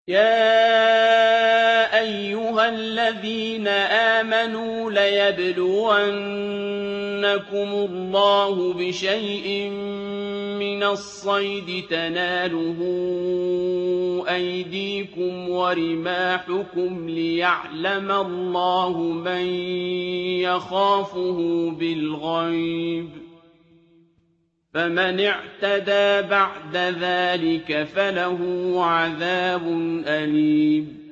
يَا أَيُّهَا الَّذِينَ آمَنُوا لَيَبْلُوَنَّكُمُ اللَّهُ بِشَيْءٍ مِّنَ الصَّيْدِ تَنَالُهُ أَيْدِيكُمْ وَرِمَاحُكُمْ لِيَعْلَمَ اللَّهُ مَن يَخَافُهُ بِالْغَيْبِ ۚ فَمَنِ اعْتَدَىٰ بَعْدَ ذَٰلِكَ فَلَهُ عَذَابٌ أَلِيمٌ